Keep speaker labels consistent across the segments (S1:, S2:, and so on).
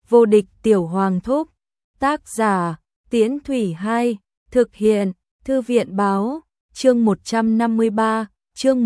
S1: Vô địch tiểu hoàng thúc. Tác giả, Tiễn Thủy 2, thực hiện, Thư viện báo, chương 153, chương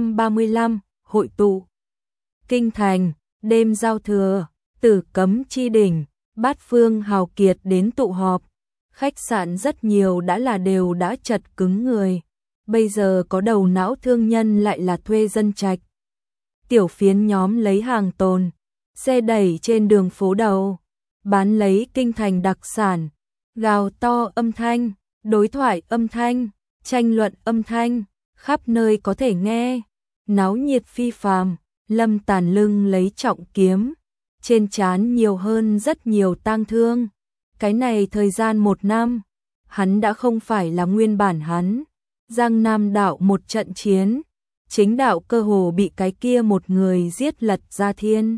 S1: 135, hội tụ. Kinh thành, đêm giao thừa, Tử Cấm Chi Đỉnh, bát phương hào kiệt đến tụ họp. Khách sạn rất nhiều đều đã chật cứng người. Bây giờ có đầu não thương nhân lại là thuê dân trạch. Tiểu phiến nhóm lấy hàng tồn, xe đẩy trên đường phố đầu, bán lấy kinh thành đặc sản, gào to âm thanh, đối thoại âm thanh, tranh luận âm thanh, khắp nơi có thể nghe, náo nhiệt phi phàm. Lâm Tàn lưng lấy trọng kiếm, trên trán nhiều hơn rất nhiều tang thương. Cái này thời gian 1 năm, hắn đã không phải là nguyên bản hắn. Giang Nam đạo một trận chiến, chính đạo cơ hồ bị cái kia một người giết lật ra thiên.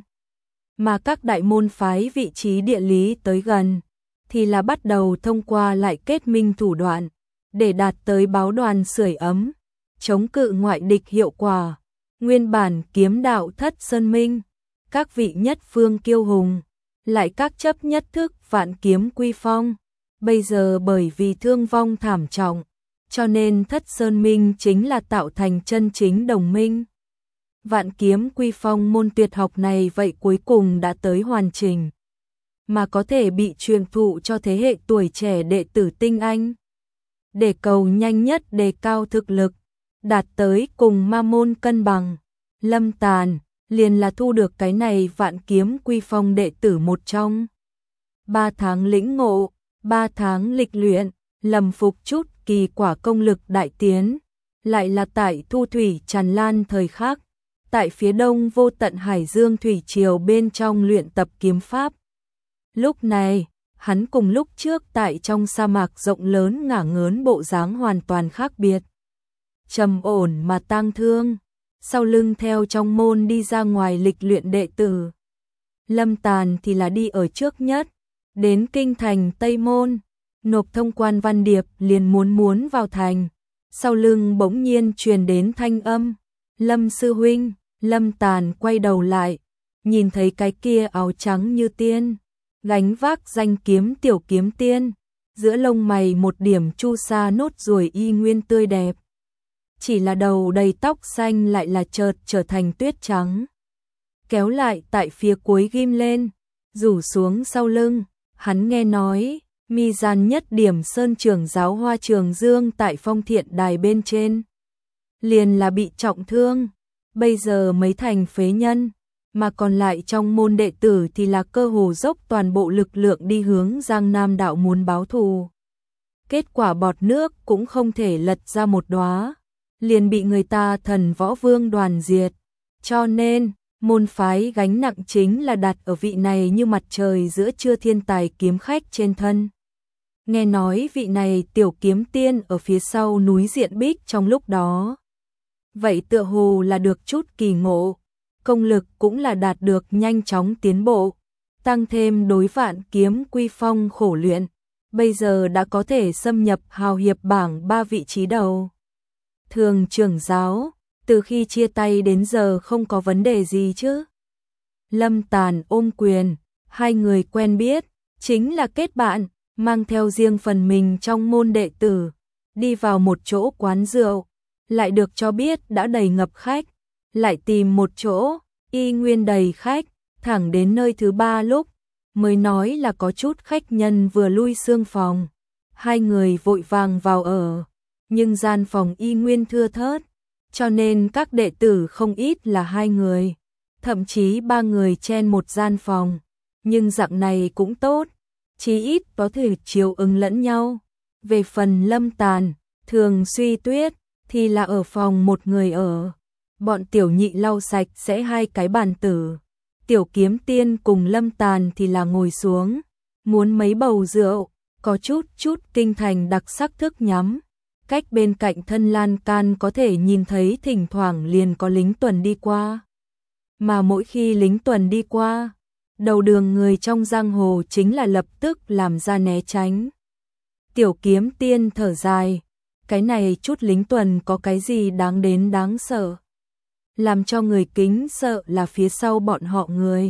S1: Mà các đại môn phái vị trí địa lý tới gần, thì là bắt đầu thông qua lại kết minh thủ đoạn, để đạt tới báo đoàn sưởi ấm, chống cự ngoại địch hiệu quả. Nguyên bản kiếm đạo Thất Sơn Minh, các vị nhất phương kiêu hùng, lại các chấp nhất thức vạn kiếm quy phong. Bây giờ bởi vì thương vong thảm trọng, cho nên Thất Sơn Minh chính là tạo thành chân chính đồng minh. Vạn kiếm quy phong môn tuyệt học này vậy cuối cùng đã tới hoàn chỉnh, mà có thể bị truyền thụ cho thế hệ tuổi trẻ đệ tử tinh anh. Để cầu nhanh nhất đề cao thực lực, đạt tới cùng ma môn cân bằng, Lâm Tàn liền là thu được cái này vạn kiếm quy phong đệ tử một trong. 3 tháng lĩnh ngộ, 3 tháng lịch luyện, lầm phục chút kỳ quả công lực đại tiến, lại là tại thu thủy tràn lan thời khắc, tại phía đông vô tận hải dương thủy triều bên trong luyện tập kiếm pháp. Lúc này, hắn cùng lúc trước tại trong sa mạc rộng lớn ngả ngớn bộ dáng hoàn toàn khác biệt. Trầm ổn mà tang thương, sau lưng theo trong môn đi ra ngoài lịch luyện đệ tử. Lâm Tàn thì là đi ở trước nhất, đến kinh thành Tây Môn, nộp thông quan văn điệp liền muốn vào thành. Sau lưng bỗng nhiên truyền đến thanh âm, Lâm sư huynh. Lâm Tàn quay đầu lại, nhìn thấy cái kia áo trắng như tiên, gánh vác danh kiếm tiểu kiếm tiên, giữa lông mày một điểm chu sa nốt ruồi y nguyên tươi đẹp. Chỉ là đầu đầy tóc xanh lại là chợt trở thành tuyết trắng. Kéo lại tại phía cuối ghim lên, rủ xuống sau lưng, hắn nghe nói, mi gian nhất điểm sơn trưởng giáo Hoa Trường Dương tại Phong Thiện Đài bên trên. Liền là bị trọng thương, bây giờ mấy thành phế nhân, mà còn lại trong môn đệ tử thì là cơ hồ dốc toàn bộ lực lượng đi hướng Giang Nam đạo muốn báo thù. Kết quả bọt nước cũng không thể lật ra một đóa, liền bị người ta Thần Võ Vương đoàn diệt. Cho nên, môn phái gánh nặng chính là đặt ở vị này như mặt trời giữa trưa thiên tài kiếm khách trên thân. Nghe nói vị này tiểu kiếm tiên ở phía sau núi Diện Bích trong lúc đó. Vậy tựa hồ là được chút kỳ ngộ, công lực cũng là đạt được nhanh chóng tiến bộ, tăng thêm đối vạn kiếm quy phong khổ luyện, bây giờ đã có thể xâm nhập hào hiệp bảng 3 vị trí đầu. Thường trưởng giáo, từ khi chia tay đến giờ không có vấn đề gì chứ? Lâm Tàn ôm quyền, hai người quen biết, chính là kết bạn, mang theo riêng phần mình trong môn đệ tử, đi vào một chỗ quán rượu, lại được cho biết đã đầy ngập khách, lại tìm một chỗ, y nguyên đầy khách, thẳng đến nơi thứ 3 lúc, mới nói là có chút khách nhân vừa lui xương phòng. Hai người vội vàng vào ở, nhưng gian phòng y nguyên thưa thớt, cho nên các đệ tử không ít là 2 người, thậm chí 3 người chen một gian phòng, nhưng dạng này cũng tốt, chí ít có thể chiều ứng lẫn nhau. Về phần Lâm Tàn, Thường Suy Tuyết thì là ở phòng một người ở, bọn tiểu nhị lau sạch sẽ 2 cái bàn tử, tiểu kiếm tiên cùng Lâm Tàn thì là ngồi xuống, muốn mấy bầu rượu, có chút kinh thành đặc sắc thức nhắm. Cách bên cạnh thân lan can có thể nhìn thấy thỉnh thoảng liền có lính tuần đi qua. Mà mỗi khi lính tuần đi qua, đầu đường người trong giang hồ chính là lập tức làm ra né tránh. Tiểu kiếm tiên thở dài, cái này chút lính tuần có cái gì đáng đến đáng sợ. Làm cho người kính sợ là phía sau bọn họ người,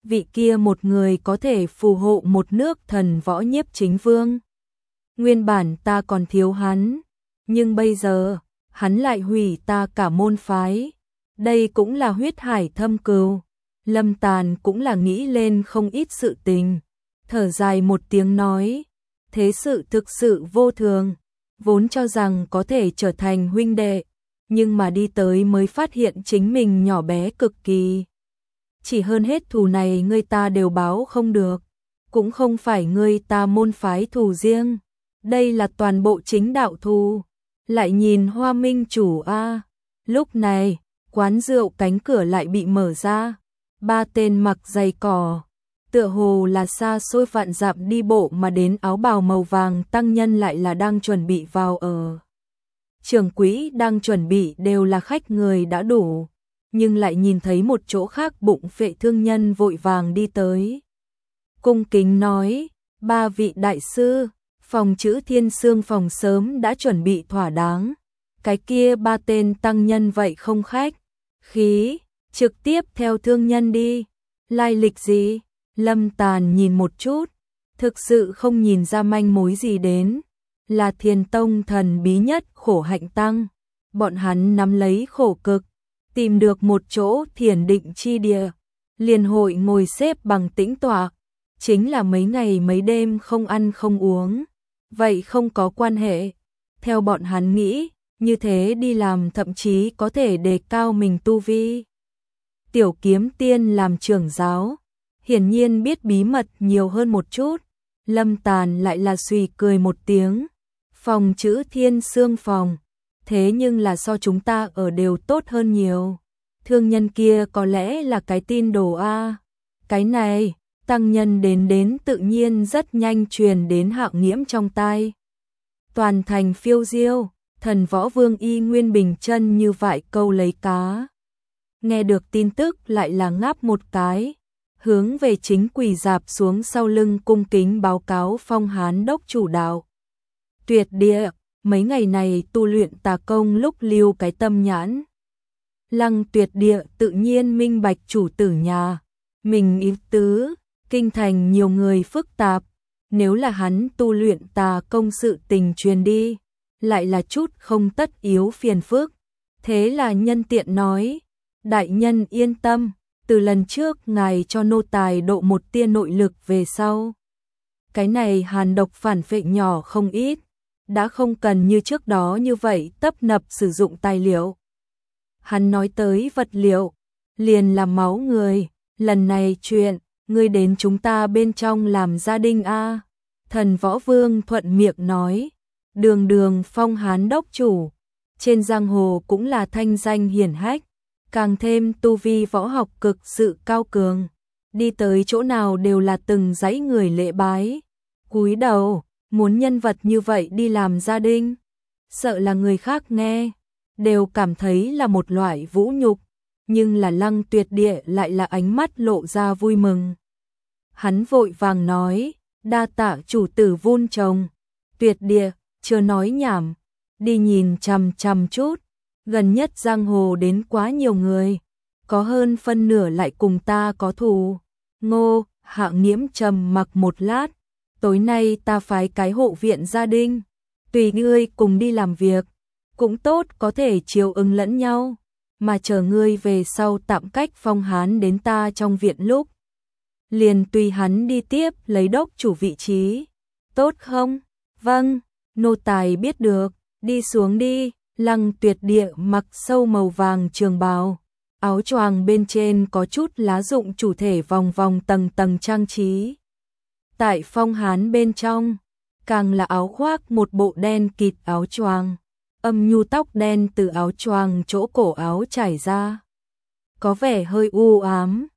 S1: vị kia một người có thể phù hộ một nước Thần Võ Nhiếp Chính Vương. Nguyên bản ta còn thiếu hắn, nhưng bây giờ, hắn lại hủy ta cả môn phái. Đây cũng là huyết hải thâm cừu. Lâm Tàn cũng là nghĩ lên không ít sự tình. Thở dài một tiếng nói, thế sự thực sự vô thường, vốn cho rằng có thể trở thành huynh đệ, nhưng mà đi tới mới phát hiện chính mình nhỏ bé cực kỳ. Chỉ hơn hết thù này ngươi ta đều báo không được, cũng không phải ngươi ta môn phái thù riêng, đây là toàn bộ chính đạo thù. Lại nhìn Hoa Minh chủ a. Lúc này, quán rượu cánh cửa lại bị mở ra, ba tên mặc giày cỏ, tựa hồ là xa xôi vạn dặm đi bộ mà đến áo bào màu vàng tăng nhân lại là đang chuẩn bị vào ở. Trưởng quỹ đang chuẩn bị đều là khách người đã đủ, nhưng lại nhìn thấy một chỗ khác bụng phệ thương nhân vội vàng đi tới. Cung kính nói, ba vị đại sư, phòng chữ Thiên Sương phòng sớm đã chuẩn bị thỏa đáng. Cái kia ba tên tăng nhân vậy không khách khí, trực tiếp theo thương nhân đi. Lai lịch gì? Lâm Tàn nhìn một chút, thực sự không nhìn ra manh mối gì đến. Là Thiền Tông thần bí nhất khổ hạnh tăng. Bọn hắn nắm lấy khổ cực, tìm được một chỗ thiền định chi địa, liền hội ngồi xếp bằng tĩnh tọa, chính là mấy ngày mấy đêm không ăn không uống. Vậy không có quan hệ. Theo bọn hắn nghĩ, như thế đi làm thậm chí có thể đề cao mình tu vi. Tiểu Kiếm Tiên làm trưởng giáo, hiển nhiên biết bí mật nhiều hơn một chút. Lâm Tàn lại là suy cười một tiếng. Phòng chữ Thiên Sương phòng, thế nhưng là so chúng ta ở đều tốt hơn nhiều. Thương nhân kia có lẽ là cái tin đồ a. Cái này, tăng nhân đến tự nhiên rất nhanh truyền đến Hạo Nghiễm trong tai. Toàn thành phiêu diêu, Thần Võ Vương y nguyên bình chân như vại câu lấy cá. Nghe được tin tức lại là ngáp một cái, hướng về chính quỳ dạp xuống sau lưng cung kính báo cáo Phong Hán đốc chủ đạo. Tuyệt địa, mấy ngày này tu luyện tà công lúc lưu cái tâm nhãn. Lăng Tuyệt địa tự nhiên minh bạch chủ tử nhà, mình ý tứ, kinh thành nhiều người phức tạp, nếu là hắn tu luyện tà công sự tình truyền đi, lại là chút không tất yếu phiền phức. Thế là nhân tiện nói, đại nhân yên tâm, từ lần trước ngài cho nô tài độ một tia nội lực về sau. Cái này hàn độc phản phệ nhỏ không ít, đã không cần như trước đó như vậy tấp nập sử dụng tài liệu. Hắn nói tới vật liệu, liền là máu người, lần này chuyện, ngươi đến chúng ta bên trong làm gia đình a. Thần Võ Vương thuận miệng nói, đường Phong Hán đốc chủ, trên giang hồ cũng là thanh danh hiển hách, càng thêm tu vi võ học cực sự cao cường, đi tới chỗ nào đều là từng dãy người lễ bái, cúi đầu, muốn nhân vật như vậy đi làm gia đình, sợ là người khác nghe, đều cảm thấy là một loại vũ nhục, nhưng là Lăng Tuyệt địa lại là ánh mắt lộ ra vui mừng. Hắn vội vàng nói, đa tạ chủ tử vun trồng. Tuyệt địa, chưa nói nhảm, đi nhìn chằm chút, gần nhất giang hồ đến quá nhiều người, có hơn phân nửa lại cùng ta có thù. Ngô, Hạ Nghiễm trầm mặc một lát, tối nay ta phái cái hộ viện gia đình, tùy ngươi cùng đi làm việc, cũng tốt có thể chiều ứng lẫn nhau, mà chờ ngươi về sau tạm cách Phong Hán đến ta trong viện lúc. Liền tùy hắn đi tiếp lấy đốc chủ vị trí, tốt không? Vâng, nô tài biết được, đi xuống đi. Lăng Tuyệt địa mặc sâu màu vàng trường bào, áo choàng bên trên có chút lá rụng chủ thể vòng vòng tầng trang trí. Tại Phong Hán bên trong, càng là áo khoác một bộ đen kịt áo choàng, âm nhu tóc đen từ áo choàng chỗ cổ áo trải ra, có vẻ hơi u ám.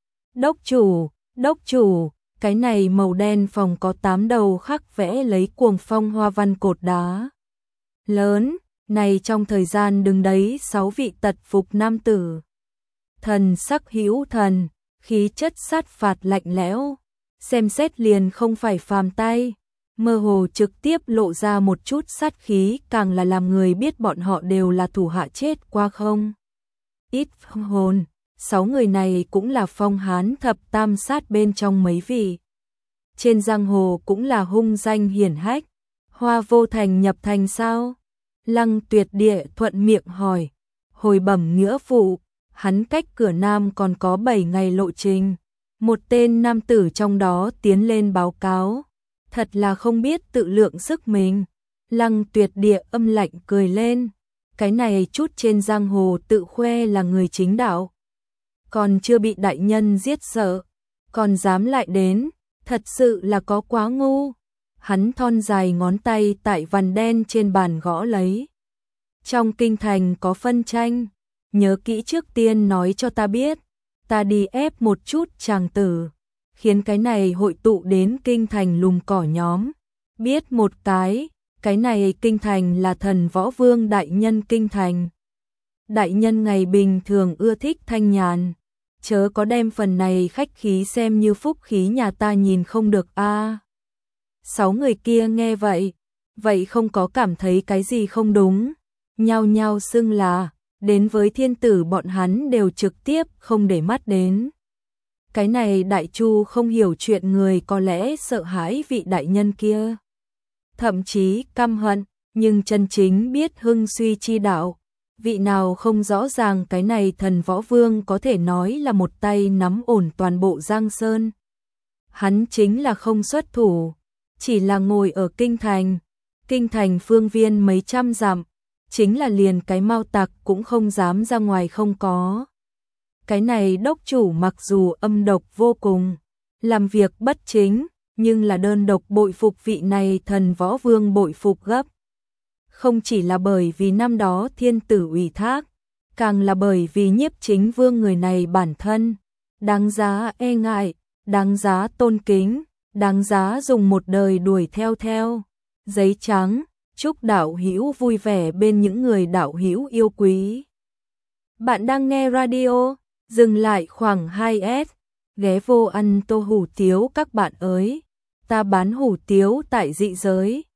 S1: Đốc chủ, cái này màu đen phòng có 8 đầu khắc vẽ lấy cuồng phong hoa văn cột đá lớn, này trong thời gian đứng đấy 6 vị tật phục nam tử. Thần sắc hữu thần, khí chất sát phạt lạnh lẽo, xem xét liền không phải phàm tay, mơ hồ trực tiếp lộ ra một chút sát khí, càng là làm người biết bọn họ đều là thủ hạ chết qua không ít hồn. 6 người này cũng là phong hán thập tam sát bên trong mấy vị. Trên giang hồ cũng là hung danh hiển hách. Hoa Vô Thành nhập thành sao? Lăng Tuyệt Địa thuận miệng hỏi. Hồi bẩm nghĩa phụ, hắn cách cửa Nam còn có 7 ngày lộ trình. Một tên nam tử trong đó tiến lên báo cáo. Thật là không biết tự lượng sức mình. Lăng Tuyệt Địa âm lạnh cười lên. Cái này chút trên giang hồ tự khoe là người chính đạo. Còn chưa bị đại nhân giết sợ. Còn dám lại đến. Thật sự là có quá ngu. Hắn thon dài ngón tay tại vằn đen trên bàn gõ lấy. Trong kinh thành có phân tranh. Nhớ kỹ trước tiên nói cho ta biết. Ta đi ép một chút chàng tử. Khiến cái này hội tụ đến kinh thành lùm cỏ nhóm. Biết một cái này kinh thành là thần võ vương đại nhân kinh thành. Đại nhân ngày bình thường ưa thích thanh nhàn. Chớ có đem phần này khách khí xem như phúc khí nhà ta nhìn không được a. 6 người kia nghe vậy không có cảm thấy cái gì không đúng. Nhao nhao xưng là, đến với thiên tử bọn hắn đều trực tiếp không để mắt đến. Cái này đại chu không hiểu chuyện người có lẽ sợ hãi vị đại nhân kia. Thậm chí căm hận, nhưng chân chính biết hưng suy chi đạo. Vị nào không rõ ràng cái này thần võ vương có thể nói là một tay nắm ổn toàn bộ Giang Sơn. Hắn chính là không xuất thủ, chỉ là ngồi ở kinh thành phương viên mấy trăm dặm, chính là liền cái mao tặc cũng không dám ra ngoài không có. Cái này đốc chủ mặc dù âm độc vô cùng, làm việc bất chính, nhưng là đơn độc bội phục vị này thần võ vương bội phục gấp. Không chỉ là bởi vì năm đó thiên tử ủy thác, càng là bởi vì Nhiếp Chính Vương người này bản thân, đáng giá e ngại, đáng giá tôn kính, đáng giá dùng một đời đuổi theo. Giấy trắng, chúc đạo hữu vui vẻ bên những người đạo hữu yêu quý. Bạn đang nghe radio, dừng lại khoảng 2S, ghé vô ăn tô hủ tiếu các bạn ơi. Ta bán hủ tiếu tại dị giới.